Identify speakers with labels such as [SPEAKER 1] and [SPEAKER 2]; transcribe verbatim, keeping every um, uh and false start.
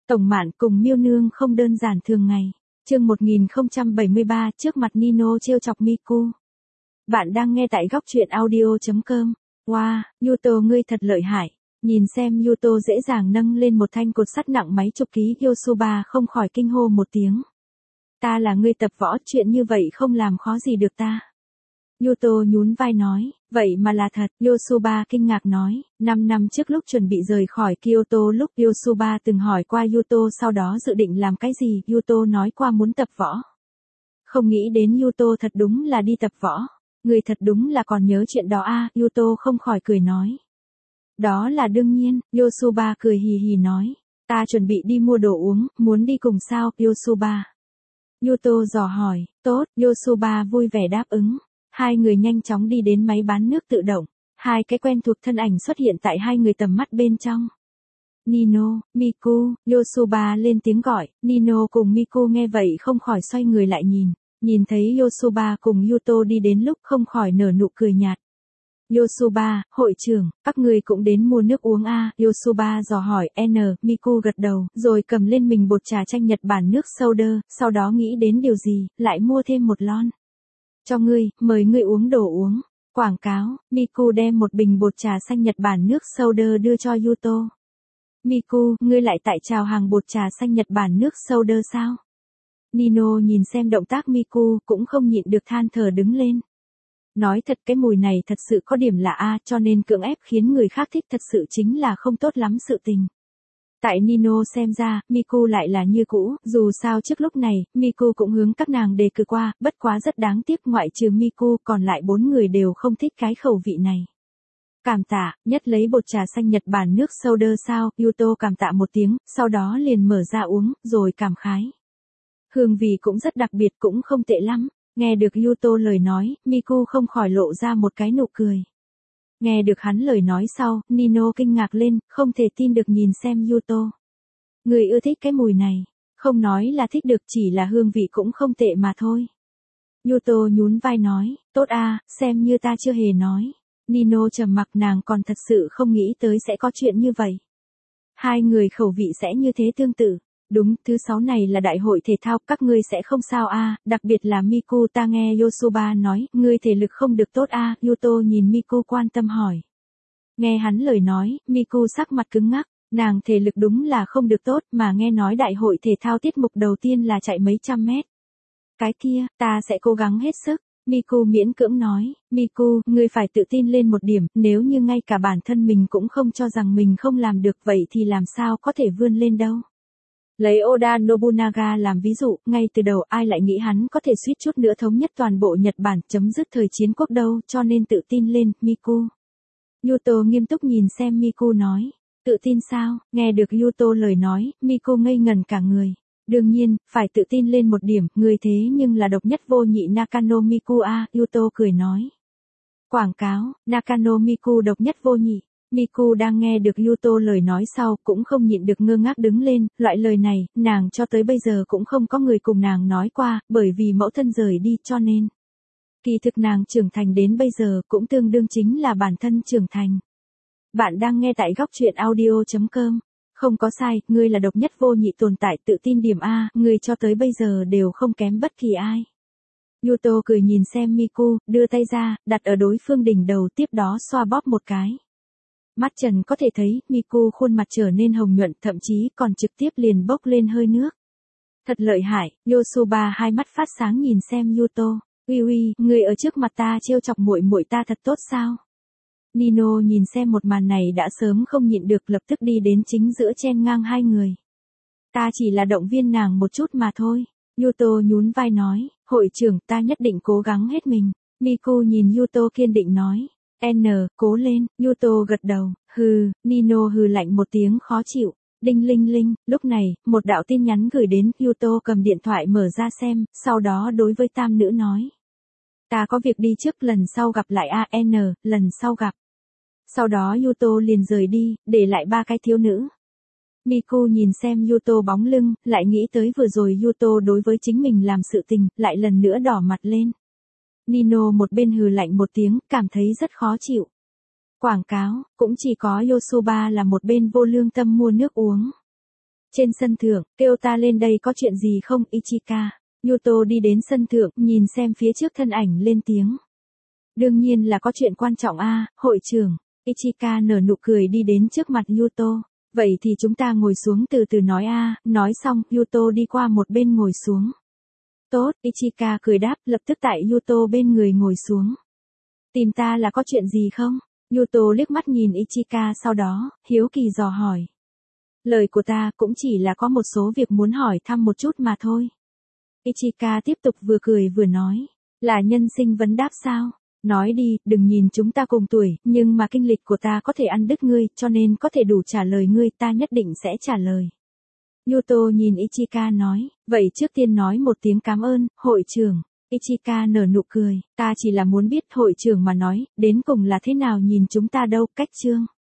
[SPEAKER 1] Tổng Mạn cùng Miêu Nương không đơn giản thường ngày. Chương một nghìn không trăm bảy mươi ba, trước mặt Nino trêu chọc Miku. Bạn đang nghe tại góc truyện audio chấm com. Wow, Yuto ngươi thật lợi hại. Nhìn xem Yuto dễ dàng nâng lên một thanh cột sắt nặng mấy chục ký, Yosuba không khỏi kinh hô một tiếng. Ta là ngươi tập võ, chuyện như vậy không làm khó gì được ta. Yuto nhún vai nói, vậy mà là thật. Yosuba kinh ngạc nói, năm năm trước lúc chuẩn bị rời khỏi Kyoto, lúc Yosuba từng hỏi qua Yuto sau đó dự định làm cái gì, Yuto nói qua muốn tập võ. Không nghĩ đến Yuto thật đúng là đi tập võ. Người thật đúng là còn nhớ chuyện đó a, à, Yuto không khỏi cười nói. Đó là đương nhiên, Yosuba cười hì hì nói, ta chuẩn bị đi mua đồ uống, muốn đi cùng sao, Yosuba? Yuto dò hỏi, tốt, Yosuba vui vẻ đáp ứng. Hai người nhanh chóng đi đến máy bán nước tự động. Hai cái quen thuộc thân ảnh xuất hiện tại hai người tầm mắt bên trong. Nino, Miku, Yosuba lên tiếng gọi. Nino cùng Miku nghe vậy không khỏi xoay người lại nhìn. Nhìn thấy Yosuba cùng Yuto đi đến lúc không khỏi nở nụ cười nhạt. Yosuba, hội trưởng, các người cũng đến mua nước uống a, à? Yosuba dò hỏi. N, Miku gật đầu, rồi cầm lên mình bột trà chanh Nhật Bản nước soda, sau đó nghĩ đến điều gì, lại mua thêm một lon. Cho ngươi, mời ngươi uống đồ uống. Quảng cáo, Miku đem một bình bột trà xanh Nhật Bản nước soda đưa cho Yuto. Miku, ngươi lại tại chào hàng bột trà xanh Nhật Bản nước soda sao? Nino nhìn xem động tác Miku cũng không nhịn được than thở đứng lên. Nói thật cái mùi này thật sự có điểm lạ a, cho nên cưỡng ép khiến người khác thích thật sự chính là không tốt lắm sự tình. Tại Nino xem ra, Miku lại là như cũ, dù sao trước lúc này, Miku cũng hướng các nàng đề cử qua, bất quá rất đáng tiếc ngoại trừ Miku còn lại bốn người đều không thích cái khẩu vị này. Cảm tạ, nhất lấy bột trà xanh Nhật Bản nước soda sao, Yuto cảm tạ một tiếng, sau đó liền mở ra uống, rồi cảm khái. Hương vị cũng rất đặc biệt cũng không tệ lắm, nghe được Yuto lời nói, Miku không khỏi lộ ra một cái nụ cười. Nghe được hắn lời nói sau, Nino kinh ngạc lên, không thể tin được nhìn xem Yuto. Người ưa thích cái mùi này, không nói là thích được chỉ là hương vị cũng không tệ mà thôi. Yuto nhún vai nói, tốt a, xem như ta chưa hề nói. Nino trầm mặc, nàng còn thật sự không nghĩ tới sẽ có chuyện như vậy. Hai người khẩu vị sẽ như thế tương tự. Đúng, thứ sáu này là đại hội thể thao, các ngươi sẽ không sao a, à, đặc biệt là Miku, ta nghe Yosuba nói, ngươi thể lực không được tốt a, à, Yuto nhìn Miku quan tâm hỏi. Nghe hắn lời nói, Miku sắc mặt cứng ngắc, nàng thể lực đúng là không được tốt, mà nghe nói đại hội thể thao tiết mục đầu tiên là chạy mấy trăm mét. Cái kia, ta sẽ cố gắng hết sức. Miku miễn cưỡng nói, Miku, ngươi phải tự tin lên một điểm, nếu như ngay cả bản thân mình cũng không cho rằng mình không làm được vậy thì làm sao có thể vươn lên đâu. Lấy Oda Nobunaga làm ví dụ, ngay từ đầu ai lại nghĩ hắn có thể suýt chút nữa thống nhất toàn bộ Nhật Bản, chấm dứt thời chiến quốc đâu, cho nên tự tin lên, Miku. Yuto nghiêm túc nhìn xem Miku nói, tự tin sao, nghe được Yuto lời nói, Miku ngây ngẩn cả người. Đương nhiên, phải tự tin lên một điểm, người thế nhưng là độc nhất vô nhị Nakano Miku a, Yuto cười nói. Quảng cáo, Nakano Miku độc nhất vô nhị. Miku đang nghe được Yuto lời nói sau, cũng không nhịn được ngơ ngác đứng lên, loại lời này, nàng cho tới bây giờ cũng không có người cùng nàng nói qua, bởi vì mẫu thân rời đi cho nên. Kỳ thực nàng trưởng thành đến bây giờ cũng tương đương chính là bản thân trưởng thành. Bạn đang nghe tại góc truyện audio chấm com. Không có sai, ngươi là độc nhất vô nhị tồn tại, tự tin điểm A, ngươi cho tới bây giờ đều không kém bất kỳ ai. Yuto cười nhìn xem Miku, đưa tay ra, đặt ở đối phương đỉnh đầu, tiếp đó xoa bóp một cái. Mắt trần có thể thấy, Miku khuôn mặt trở nên hồng nhuận, thậm chí còn trực tiếp liền bốc lên hơi nước. Thật lợi hại, Yosuba hai mắt phát sáng nhìn xem Yuto. Uy uy, người ở trước mặt ta trêu chọc muội muội ta thật tốt sao? Nino nhìn xem một màn này đã sớm không nhịn được, lập tức đi đến chính giữa chen ngang hai người. Ta chỉ là động viên nàng một chút mà thôi. Yuto nhún vai nói, hội trưởng, ta nhất định cố gắng hết mình. Miku nhìn Yuto kiên định nói. N, cố lên, Yuto gật đầu, hừ, Nino hừ lạnh một tiếng khó chịu. Đinh linh linh, lúc này, một đạo tin nhắn gửi đến, Yuto cầm điện thoại mở ra xem, sau đó đối với tam nữ nói. Ta có việc đi trước, lần sau gặp lại a, N, lần sau gặp. Sau đó Yuto liền rời đi, để lại ba cái thiếu nữ. Miku nhìn xem Yuto bóng lưng, lại nghĩ tới vừa rồi Yuto đối với chính mình làm sự tình, lại lần nữa đỏ mặt lên. Nino một bên hừ lạnh một tiếng, cảm thấy rất khó chịu. Quảng cáo, cũng chỉ có Yosuba là một bên vô lương tâm mua nước uống. Trên sân thượng, kêu ta lên đây có chuyện gì không Ichika? Yuto đi đến sân thượng, nhìn xem phía trước thân ảnh lên tiếng. Đương nhiên là có chuyện quan trọng a, hội trưởng. Ichika nở nụ cười đi đến trước mặt Yuto. Vậy thì chúng ta ngồi xuống từ từ nói a, nói xong, Yuto đi qua một bên ngồi xuống. Tốt, Ichika cười đáp, lập tức tại Yuto bên người ngồi xuống. Tìm ta là có chuyện gì không? Yuto liếc mắt nhìn Ichika sau đó, hiếu kỳ dò hỏi. Lời của ta cũng chỉ là có một số việc muốn hỏi thăm một chút mà thôi. Ichika tiếp tục vừa cười vừa nói. Là nhân sinh vấn đáp sao? Nói đi, đừng nhìn chúng ta cùng tuổi, nhưng mà kinh lịch của ta có thể ăn đứt ngươi, cho nên có thể đủ trả lời ngươi, ta nhất định sẽ trả lời. Yuto nhìn Ichika nói, vậy trước tiên nói một tiếng cảm ơn, hội trưởng. Ichika nở nụ cười, ta chỉ là muốn biết hội trưởng mà nói, đến cùng là thế nào nhìn chúng ta đâu, cách chương.